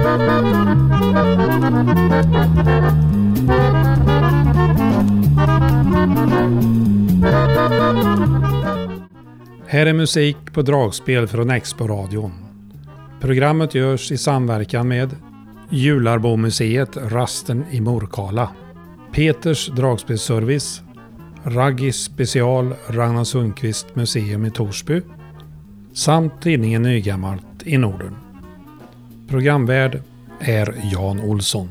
Här är musik på dragspel från Expo-radion. Programmet görs i samverkan med Jularbomuseet Rasten i Morkala, Peters dragspelservice, Raggis special Ragnar Sundqvist museum i Torsby samt tidningen Nygammalt i Norden. Programvärd är Jan Olsson.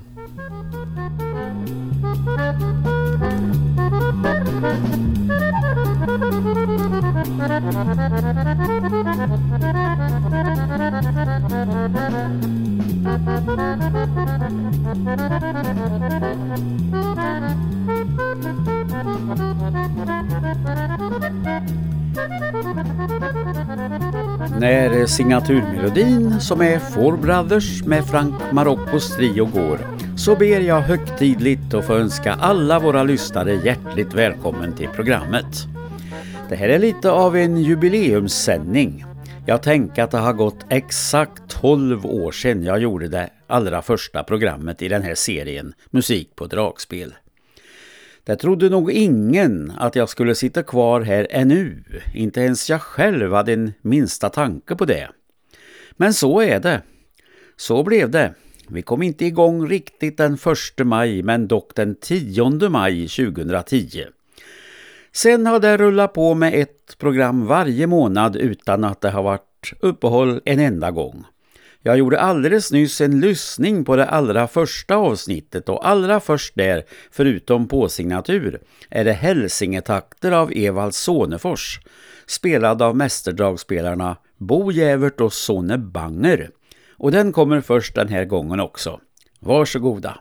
När signaturmelodin som är Four Brothers med Frank Maroccos trio går, så ber jag högtidligt att få önska alla våra lyssnare hjärtligt välkommen till programmet. Det här är lite av en jubileumssändning. Jag tänker att det har gått exakt 12 år sedan jag gjorde det allra första programmet i den här serien Musik på dragspel. Det trodde nog ingen att jag skulle sitta kvar här ännu. Inte ens jag själv hade en minsta tanke på det. Men så är det. Så blev det. Vi kom inte igång riktigt den 1 maj men dock den 10 maj 2010. Sen har det rullat på med ett program varje månad utan att det har varit uppehåll en enda gång. Jag gjorde alldeles nyss en lyssning på det allra första avsnittet och allra först där, förutom på signatur, är det Hälsingetakter av Evald Sonefors, spelad av mästerdragspelarna Bo Jävert och Sonne Banger. Och den kommer först den här gången också. Varsågoda!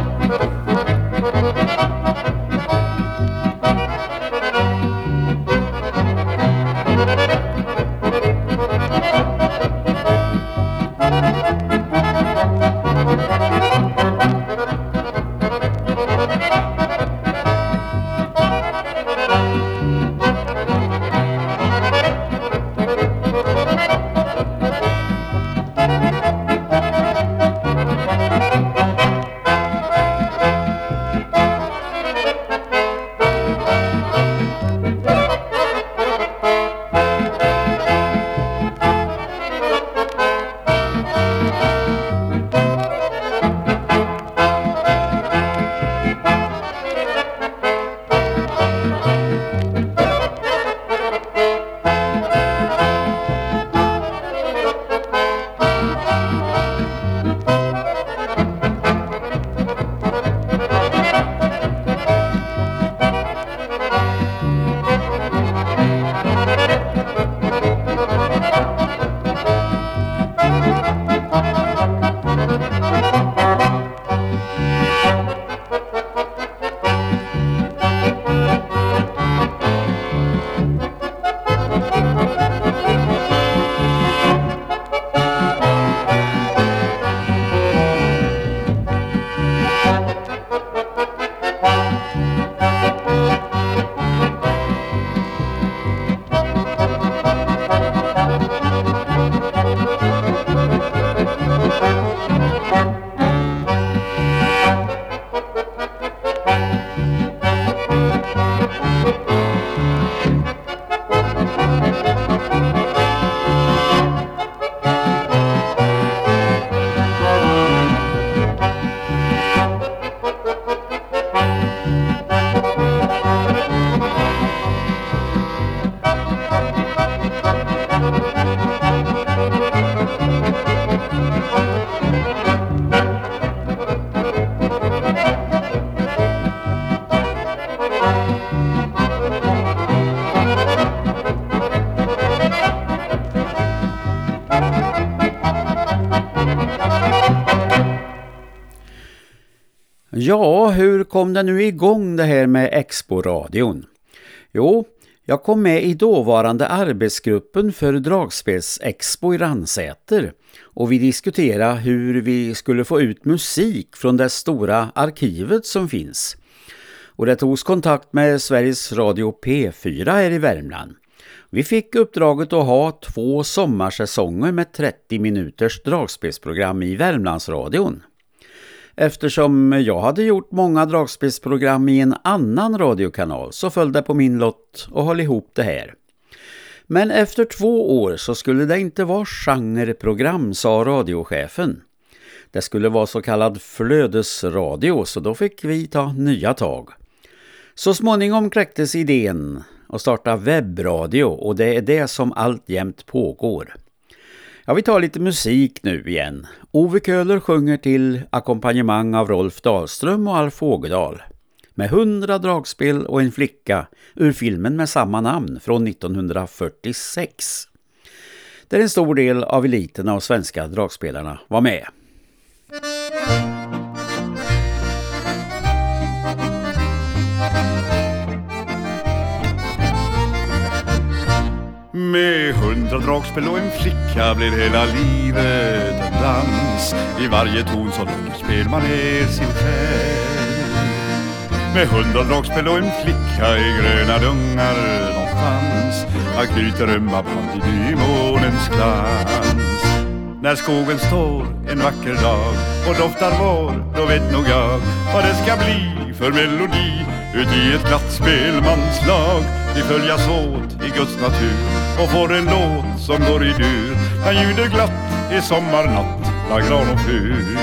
Ja, hur kom det nu igång det här med Expo-radion? Jo, jag kom med i dåvarande arbetsgruppen för Dragspels-Expo i Ransäter och vi diskuterade hur vi skulle få ut musik från det stora arkivet som finns. Och det togs kontakt med Sveriges Radio P4 här i Värmland. Vi fick uppdraget att ha 2 sommarsäsonger med 30 minuters dragspelsprogram i Värmlandsradion. Eftersom jag hade gjort många dragspelsprogram i en annan radiokanal så föll det på min lott att hålla ihop det här. Men efter 2 år så skulle det inte vara genreprogram, sa radiochefen. Det skulle vara så kallad flödesradio, så då fick vi ta nya tag. Så småningom kläcktes idén att starta webbradio, och det är det som alltjämt pågår. Ja, vi tar lite musik nu igen. Ove Köhler sjunger till ackompanjemang av Rolf Dahlström och Alf Ågedal. Med 100 dragspel och en flicka ur filmen med samma namn från 1946. Där en stor del av eliten av svenska dragspelarna var med. Med 100 dragspel och en flicka blir hela livet en dans. I varje ton så lägger spelman ner sin själ. Med 100 dragspel och en flicka i gröna dungar någonstans. Han knyter ömma band i nymånens glans. När skogen står en vacker dag och doftar vår, då vet nog jag vad det ska bli för melodi. Ut i ett glatt spelmanslag vi följas åt i Guds natur och får en låt som går i dur. Han ljuder glatt i sommarnatt, la gran och fur.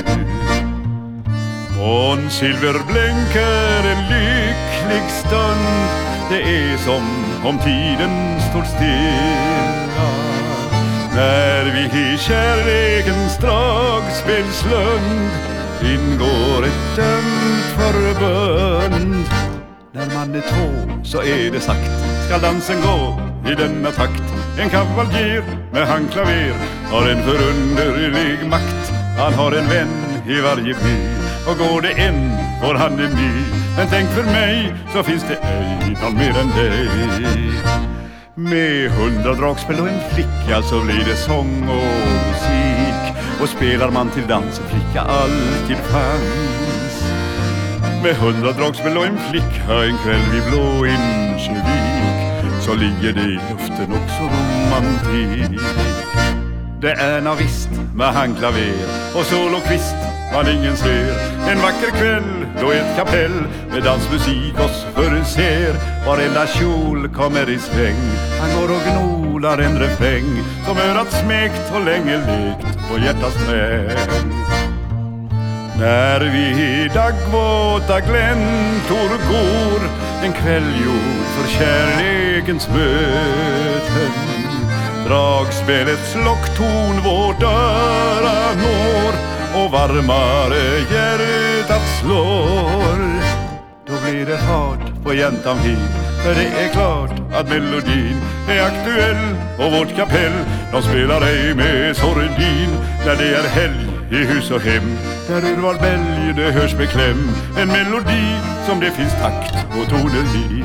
Mån silver blänker en lycklig stund. Det är som om tiden står stilla när vi i kärlekens dragspelslund ingår ett dömt förbund. När man är 2 så är det sagt, ska dansen gå i denna takt. En kavaljer med handklaver har en förunderlig makt. Han har en vän i varje by, och går det en får han en ny. Men tänk, för mig så finns det ej någon mer än dig. Med 100 dragspel och en flicka så blir det sång och musik. Och spelar man till dans och flicka alltid fanns. Med 100 dragspel och en flicka en kväll vid Blå Insjövik, så ligger det i luften också romantik. Det är na visst med handklaver och solokvist man ingen ser. En vacker kväll då ett kapell med dansmusik oss förser. Varenda kjol kommer i sväng, han går och gnolar en refräng som örat smekt och länge lekt på hjärtats sträng. När vi i dagvåta gläntor går, en kväll gjord för kärlekens möten, dragspelets lockton vår dörra når och varmare hjärtat slår. Då blir det fart på jäntan fin, för det är klart att melodin är aktuell. Och vårt kapell, de spelar ej med sordin när det är helg i hus och hem. Där urval bälg det hörs med kläm, en melodi som det finns takt och toner i.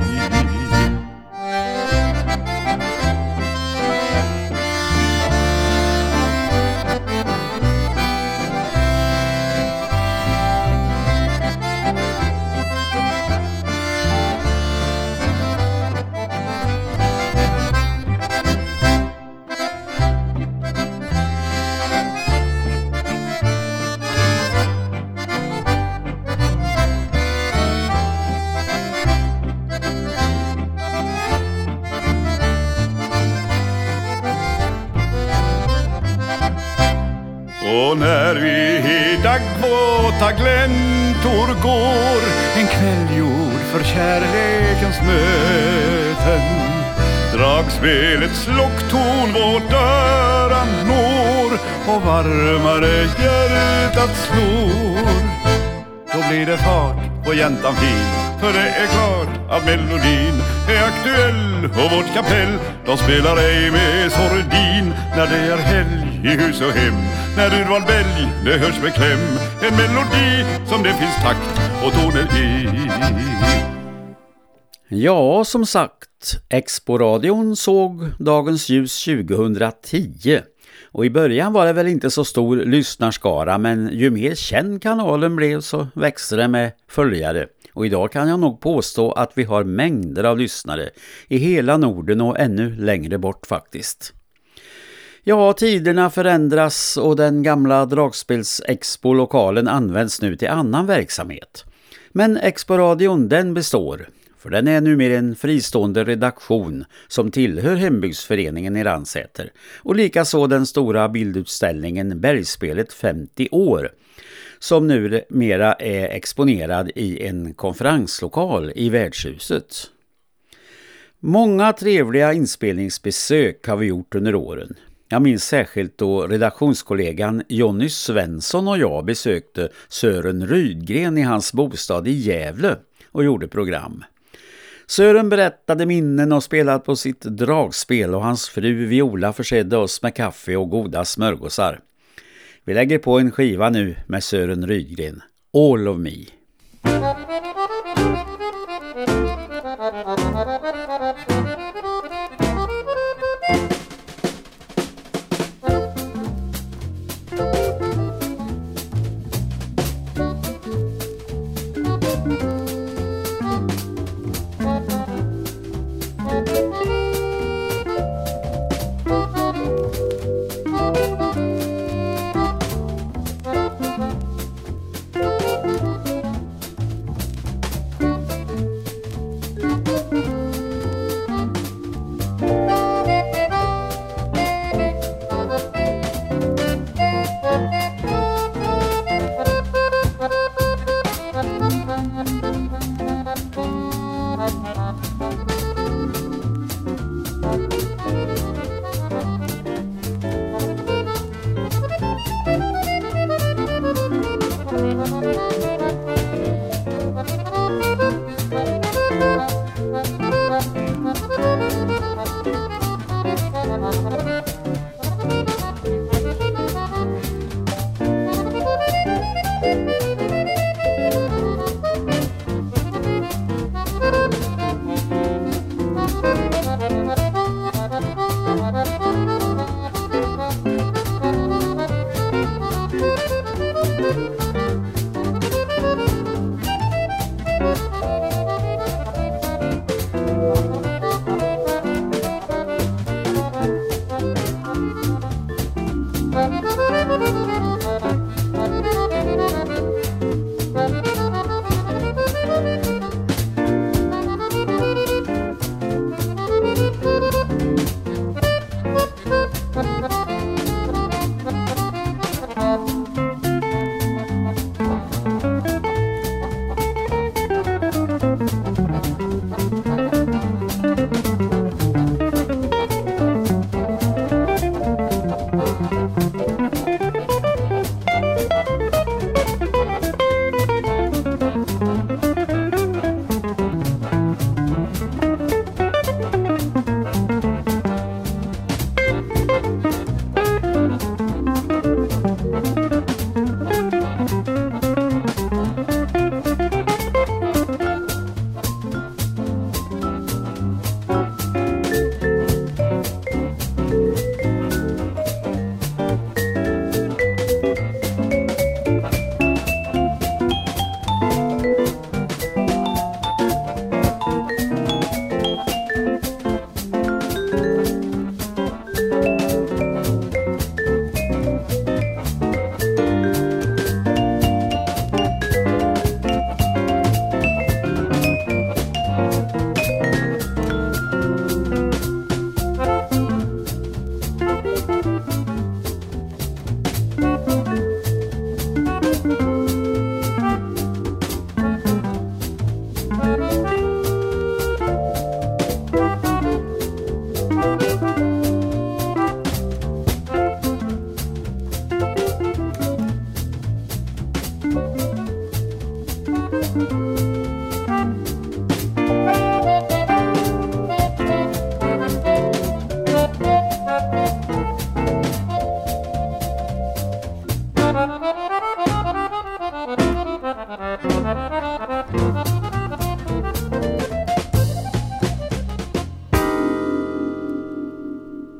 Och när vi i dagvåta gläntor går, en kväll gjord för kärlekens möten, dragspelets lockton vår dörran når och varmare hjärtat slår. Då blir det fart på jäntan fin, för det är klart att melodin är aktuell. Och vårt kapell, de spelar ej med sordin när det är helg i hus och hem. När urval bälg, det hörs med kläm, en melodi som det finns takt och toner i. Ja, som sagt, Expo-radion såg dagens ljus 2010. Och i början var det väl inte så stor lyssnarskara, men ju mer känd kanalen blev så växte det med följare. Och idag kan jag nog påstå att vi har mängder av lyssnare i hela Norden och ännu längre bort faktiskt. Ja, tiderna förändras och den gamla Dragspels-Expo-lokalen används nu till annan verksamhet. Men Expo-radion den består, för den är numera en fristående redaktion som tillhör hembygdsföreningen i Ransäter. Och likaså den stora bildutställningen Bergspelet 50 år, som numera är exponerad i en konferenslokal i Värdshuset. Många trevliga inspelningsbesök har vi gjort under åren. Jag minns särskilt då redaktionskollegan Jonny Svensson och jag besökte Sören Rydgren i hans bostad i Gävle och gjorde program. Sören berättade minnen och spelade på sitt dragspel och hans fru Viola försedde oss med kaffe och goda smörgåsar. Vi lägger på en skiva nu med Sören Rydgren, All of Me.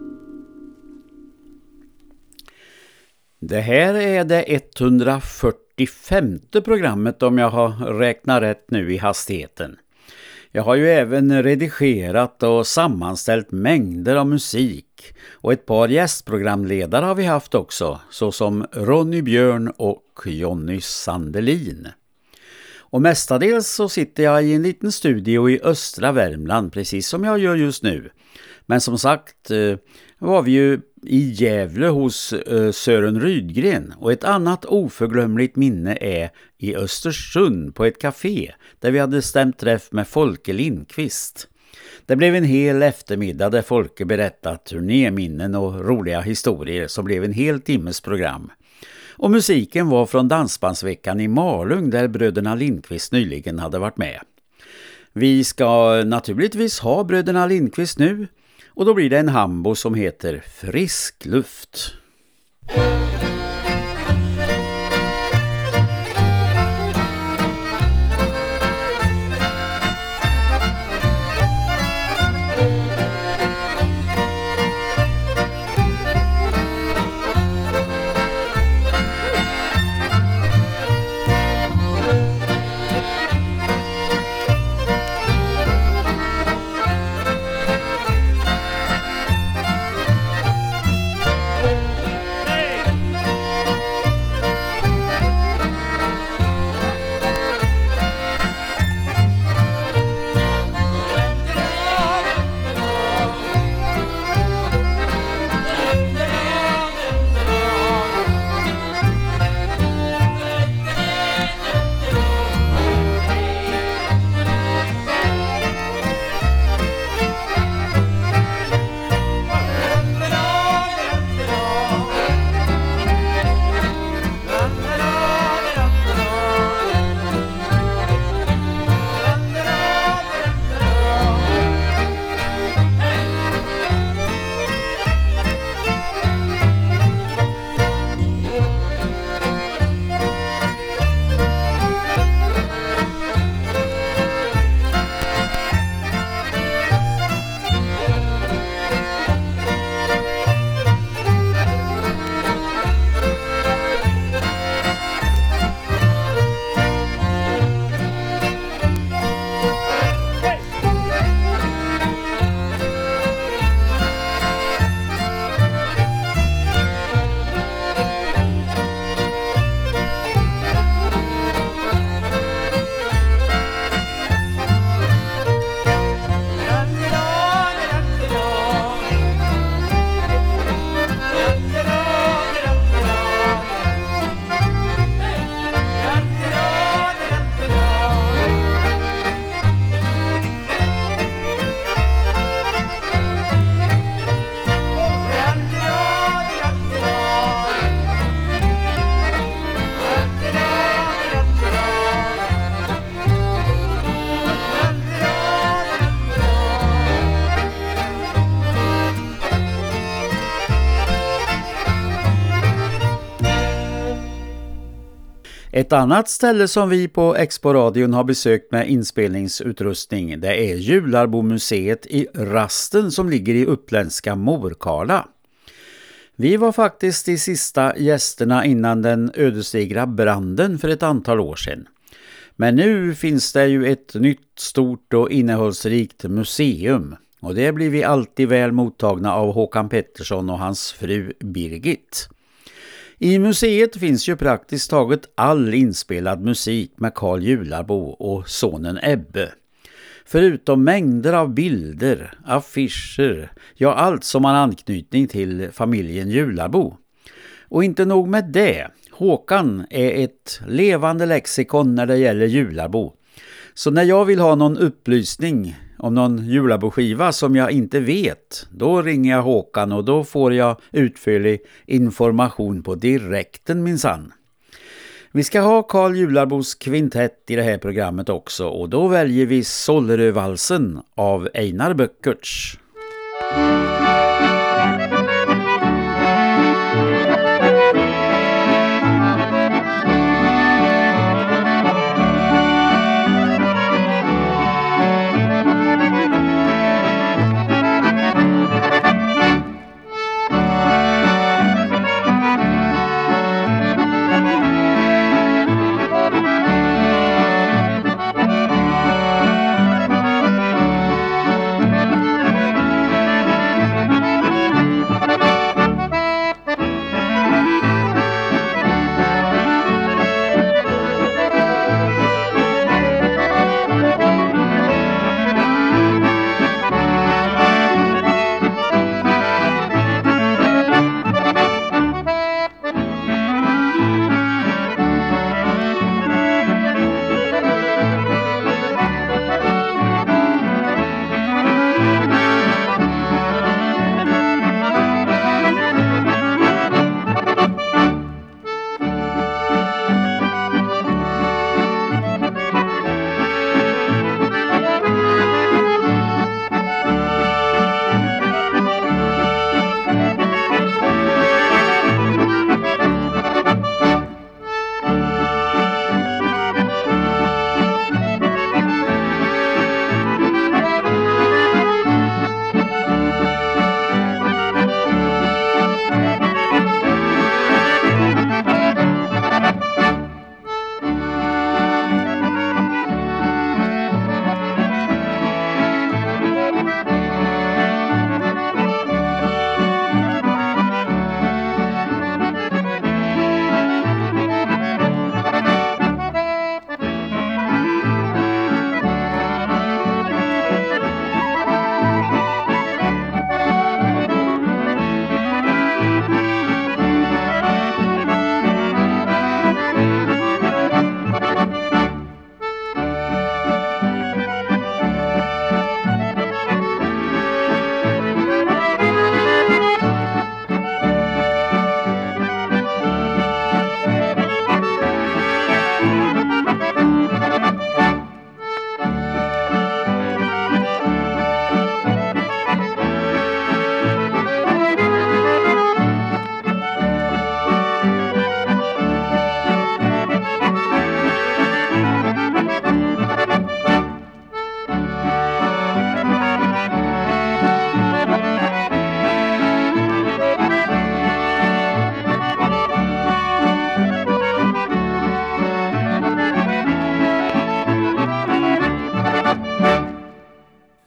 Det här är det 140 45:e programmet om jag har räknat rätt nu i hastigheten. Jag har ju även redigerat och sammanställt mängder av musik och ett par gästprogramledare har vi haft också, såsom Ronny Björn och Jonny Sandelin. Och mestadels så sitter jag i en liten studio i östra Värmland, precis som jag gör just nu. Men som sagt var vi ju i Gävle hos Sören Rydgren, och ett annat oförglömligt minne är i Östersund på ett café där vi hade stämt träff med Folke Lindqvist. Det blev en hel eftermiddag där Folke berättat turnéminnen och roliga historier som blev en hel timmes program. Och musiken var från Dansbandsveckan i Malung där bröderna Lindqvist nyligen hade varit med. Vi ska naturligtvis ha bröderna Lindqvist nu, och då blir det en hambo som heter Frisk luft. Ett annat ställe som vi på Expo-radion har besökt med inspelningsutrustning, det är Jularbomuseet i Rasten som ligger i uppländska Morkala. Vi var faktiskt de sista gästerna innan den ödesdigra branden för ett antal år sedan. Men nu finns det ju ett nytt stort och innehållsrikt museum, och det blir vi alltid väl mottagna av Håkan Pettersson och hans fru Birgit. I museet finns ju praktiskt taget all inspelad musik med Carl Jularbo och sonen Ebbe. Förutom mängder av bilder, affischer, ja allt som har anknytning till familjen Jularbo. Och inte nog med det, Håkan är ett levande lexikon när det gäller Jularbo. Så när jag vill ha någon upplysning om någon Jularbo-skiva som jag inte vet, då ringer jag Håkan och då får jag utförlig information på direkten minsann. Vi ska ha Carl Jularbos kvintett i det här programmet också, och då väljer vi Sollerövalsen av Einar Böckerts.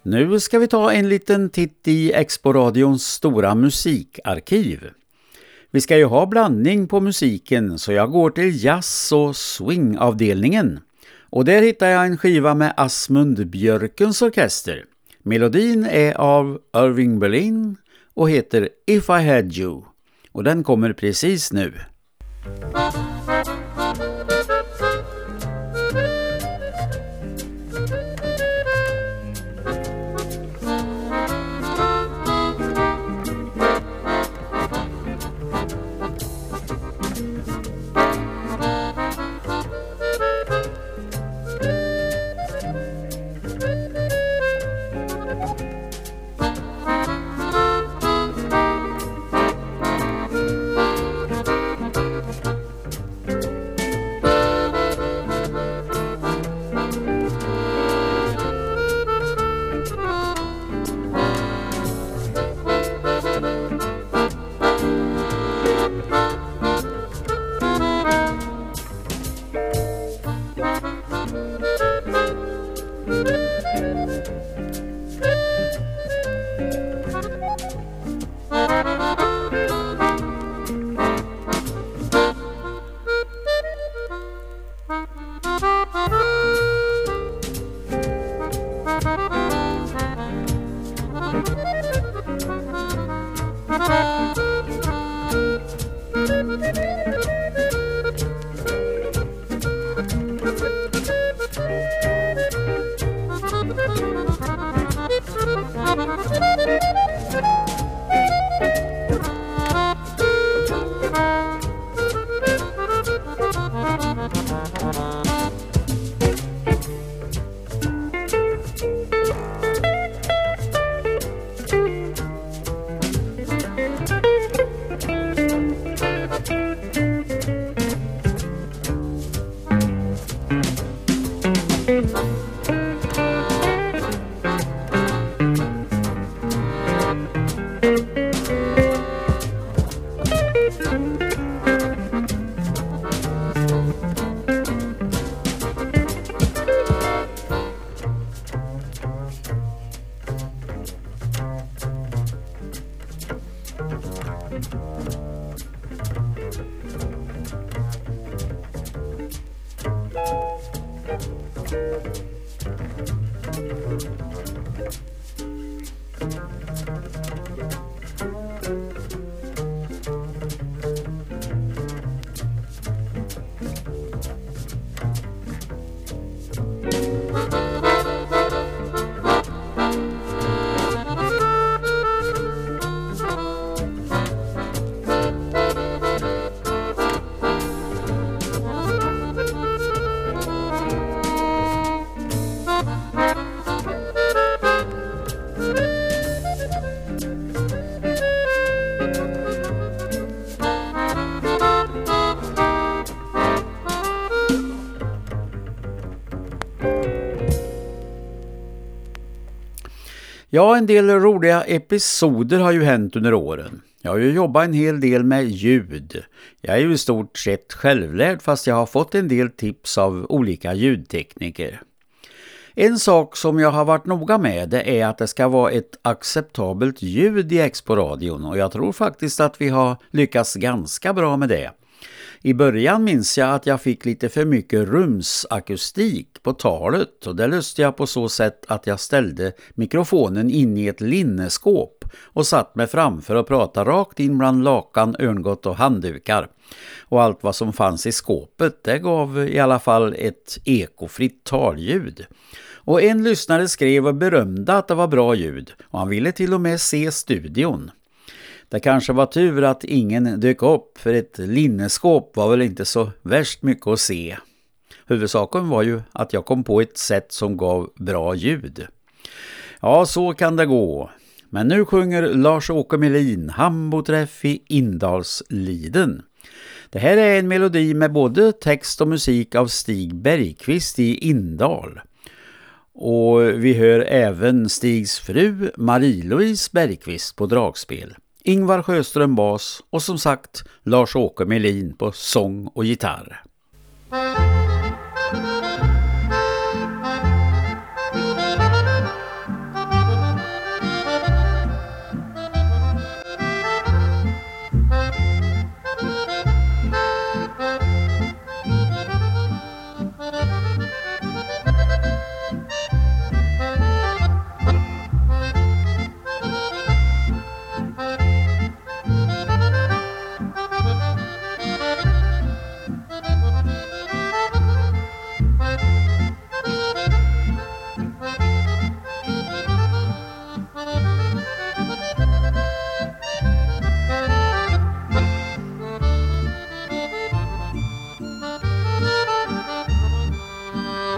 Nu ska vi ta en liten titt i Expo-radions stora musikarkiv. Vi ska ju ha blandning på musiken, så jag går till jazz- och swingavdelningen. Och där hittar jag en skiva med Asmund Björkens orkester. Melodin är av Irving Berlin och heter If I Had You. Och den kommer precis nu. Ja, en del roliga episoder har ju hänt under åren. Jag har ju jobbat en hel del med ljud. Jag är ju i stort sett självlärd, fast jag har fått en del tips av olika ljudtekniker. En sak som jag har varit noga med, det är att det ska vara ett acceptabelt ljud i Expo-radion, och jag tror faktiskt att vi har lyckats ganska bra med det. I början minns jag att jag fick lite för mycket rumsakustik på talet, och det löste jag på så sätt att jag ställde mikrofonen in i ett linneskåp och satt mig framför och pratade rakt in bland lakan, örngott och handdukar. Och allt vad som fanns i skåpet, det gav i alla fall ett ekofritt talljud. Och en lyssnare skrev och berömde att det var bra ljud, och han ville till och med se studion. Det kanske var tur att ingen dök upp, för ett linneskåp var väl inte så värst mycket att se. Huvudsaken var ju att jag kom på ett sätt som gav bra ljud. Ja, så kan det gå. Men nu sjunger Lars-Åke Melin Hamboträff i Indalsliden. Det här är en melodi med både text och musik av Stig Bergqvist i Indal. Och vi hör även Stigs fru Marie-Louise Bergqvist på dragspel, Ingvar Sjöström bas och som sagt Lars-Åke Melin på sång och gitarr.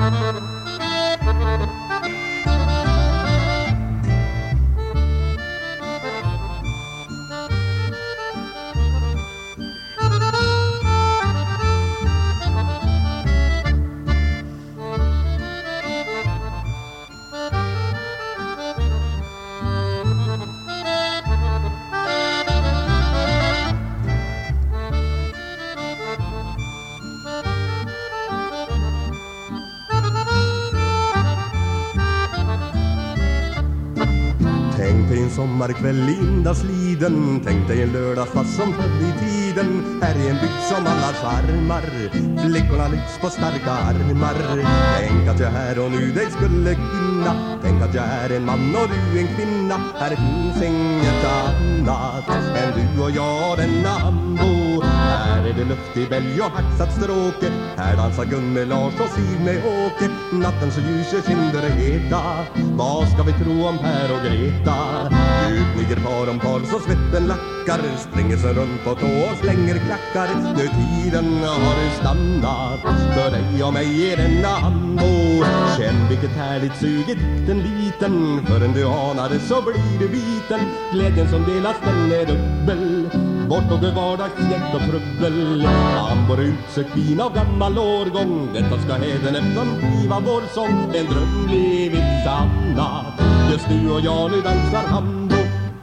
Tänk dig en sommarkväll i Indalsliden. Tänk dig en lördagsfast som förr i tiden. Här är en bygd som alla charmar. Flickorna lyfts på starka armar. Tänk att jag här och nu dig skulle finna. Tänk att jag är en man och du en kvinna. Här finns inget annat än du och jag, denna ambo. Här är det luft i bälg och hacksat stråke. Här dansar Gunne, Lars och Siv med Åke. Natten så ljuser kinder heta. Vad ska vi tro om Per och Greta? Utniger par om par så svetten lackar. Springer sig runt på tå och slänger klackar. Nu tiden har stannat. För dig och mig är denna ambo. Känn vilket härligt sug i dikten liten. Förrän du anar det så blir du biten. Glädjen som delas den är dubbel. Bort och vardagsjäkt och trubbel. Ambor utsökt vin av gammal årgång. Detta ska hädanefter bliva vår sång. En dröm blivit sannat. Just du och jag nu dansar ambo.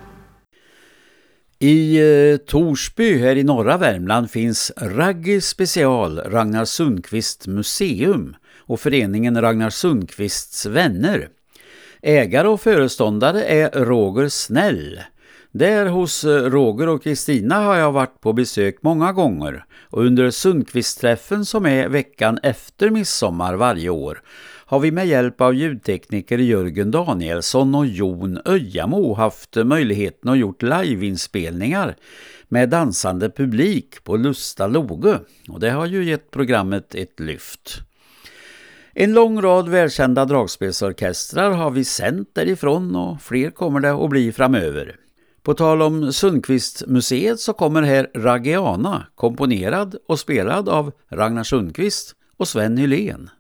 I Torsby här i norra Värmland finns Raggi Special Ragnar Sundqvist museum och föreningen Ragnar Sundqvists vänner. Ägare och föreståndare är Roger Snäll. Där hos Roger och Kristina har jag varit på besök många gånger och under Sundqvist-träffen som är veckan efter midsommar varje år har vi med hjälp av ljudtekniker Jörgen Danielsson och Jon Öjamo haft möjligheten att gjort liveinspelningar med dansande publik på Lusta Loge och det har ju gett programmet ett lyft. En lång rad välkända dragspelsorkestrar har vi sänt därifrån och fler kommer det att bli framöver. På tal om Sundqvist-museet så kommer här Raggiana, komponerad och spelad av Ragnar Sundqvist och Sven Hylén.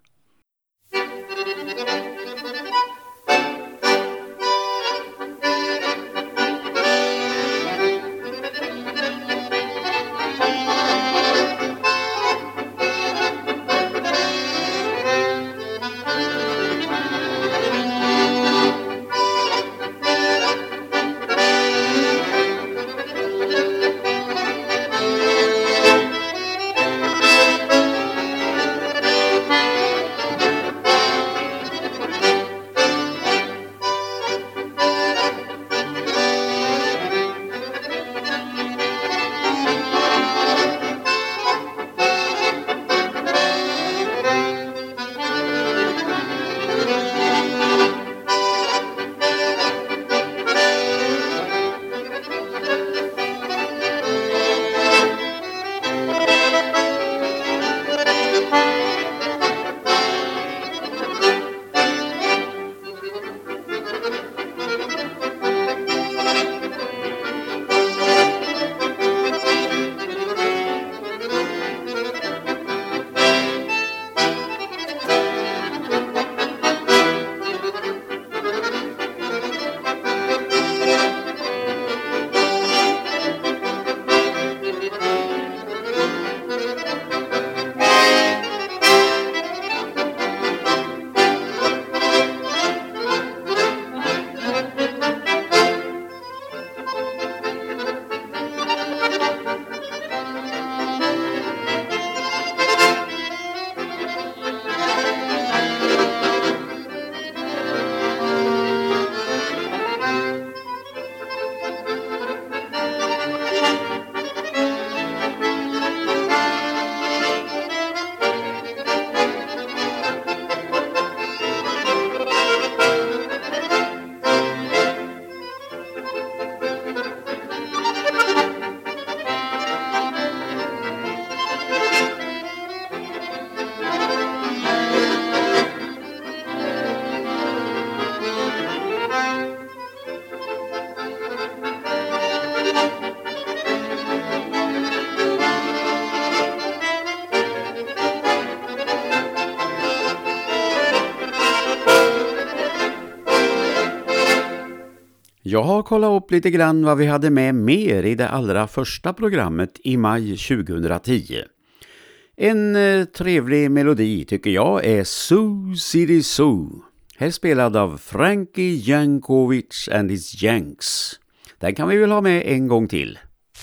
Jag har kollat upp lite grann vad vi hade med mer i det allra första programmet i maj 2010. En trevlig melodi tycker jag är Sioux City Sioux. Här spelad av Frankie Yankovic and his Yanks. Den kan vi väl ha med en gång till.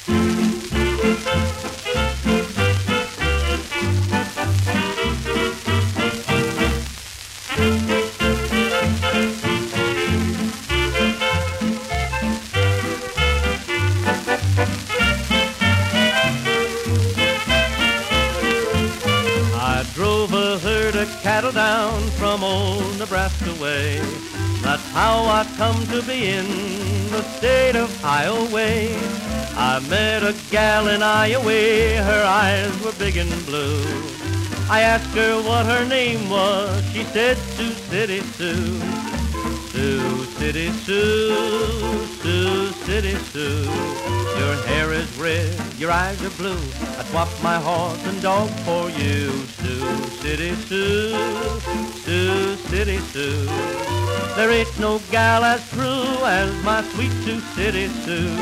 Cattle down from old Nebraska way. That's how I come to be in the state of Iowa. I met a gal in Iowa, her eyes were big and blue. I asked her what her name was, she said Sioux City Sioux. Sioux City Sioux, Sioux City Sioux. Your hair is red, your eyes are blue. I swapped my horse and dog for you. Sioux City Sioux, Sioux City Sioux. There ain't no gal as true as my sweet Sioux City Sioux.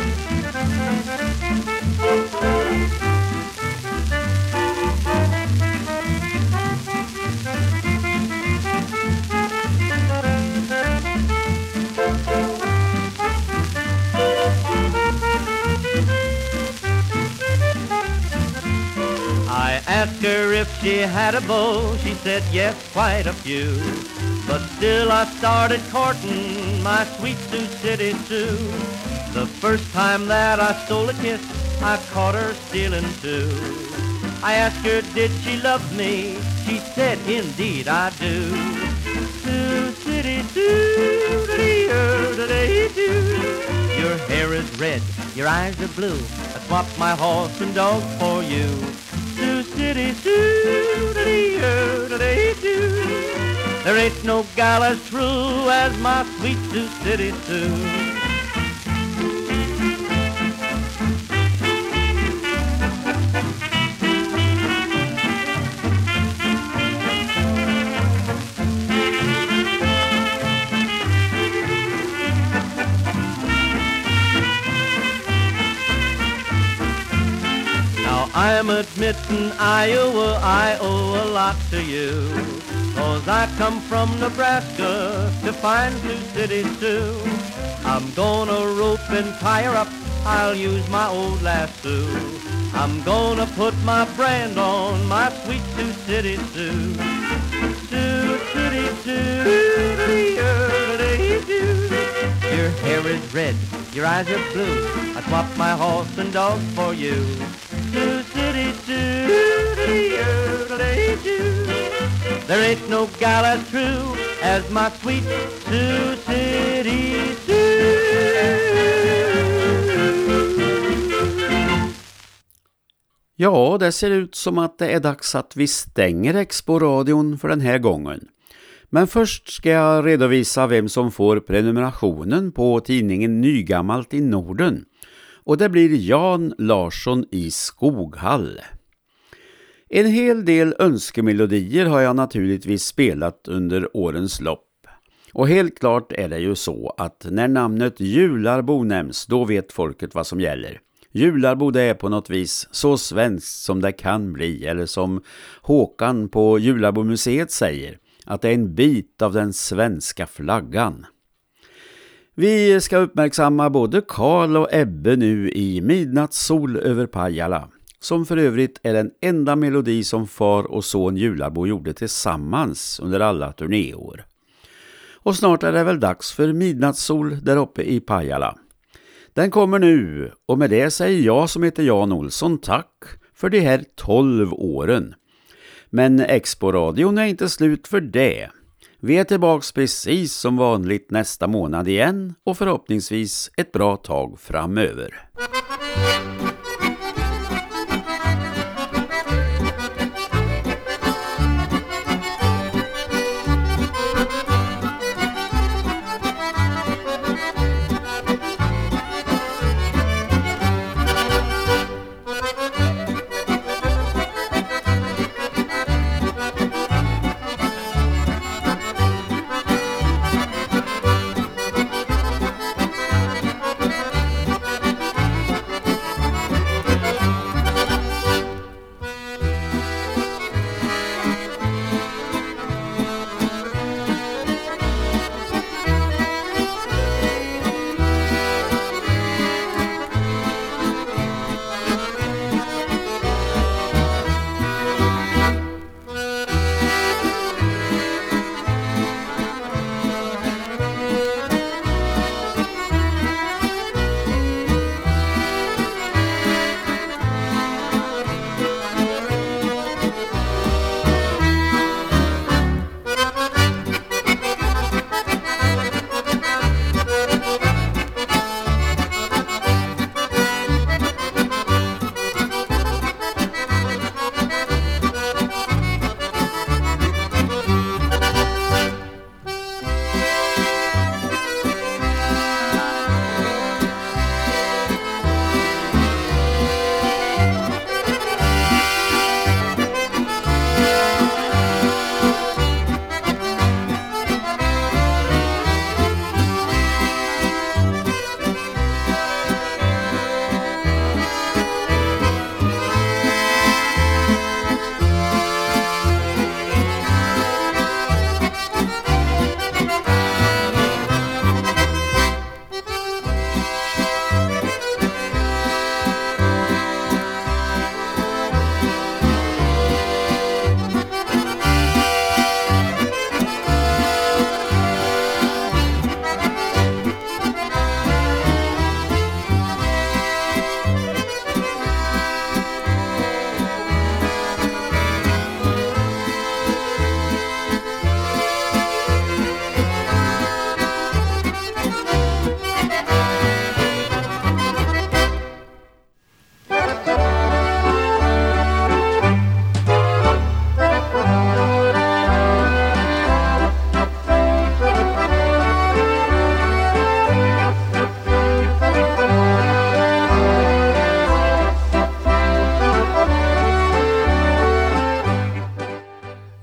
I asked her if she had a beau, she said yes, quite a few. But still I started courting my sweet Sioux City Sioux. The first time that I stole a kiss, I caught her stealing too. I asked her, did she love me? She said, indeed I do. Sioux City Sioux, your hair is red, your eyes are blue. I swapped my horse and dog for you. Sioux City Sioux, there ain't no gal as true as my sweet Sioux City Sioux. I'm admitting, Iowa, I owe a lot to you. 'Cause I come from Nebraska to find Sioux City Sioux. I'm gonna rope and tie her up, I'll use my old lasso. I'm gonna put my brand on my sweet Sioux City Sioux. Sioux City Sioux, your hair is red, your eyes are blue. I swapped my horse and dog for you. Sioux City Sioux, there ain't no gal as true as my sweet Sioux City Sioux. Ja, det ser ut som att det är dags att vi stänger Expo-radion för den här gången. Men först ska jag redovisa vem som får prenumerationen på tidningen Nygammalt i Norden. Och det blir Jan Larsson i Skoghall. En hel del önskemelodier har jag naturligtvis spelat under årens lopp. Och helt klart är det ju så att när namnet Jularbo nämns, då vet folket vad som gäller. Jularbo, det är på något vis så svenskt som det kan bli, eller som Håkan på Jularbomuseet säger, att det är en bit av den svenska flaggan. Vi ska uppmärksamma både Karl och Ebbe nu i Midnattssol över Pajala, som för övrigt är den enda melodi som far och son Jularbo gjorde tillsammans under alla turnéår. Och snart är det väl dags för Midnattssol där uppe i Pajala. Den kommer nu, och med det säger jag som heter Jan Olsson tack för de här 12 åren. Men Expo-radion är inte slut för det. Vi är tillbaks precis som vanligt nästa månad igen och förhoppningsvis ett bra tag framöver.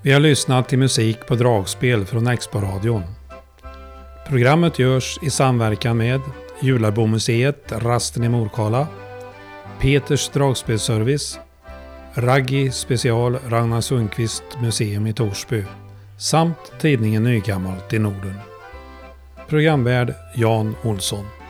Vi har lyssnat till musik på dragspel från Expo-radion. Programmet görs i samverkan med Jularbomuseet Rasten i Morkala, Peters dragspelservice, Raggi special Ragnar Sundqvist museum i Torsby samt tidningen Nygammalt i Norden. Programvärd Jan Olsson.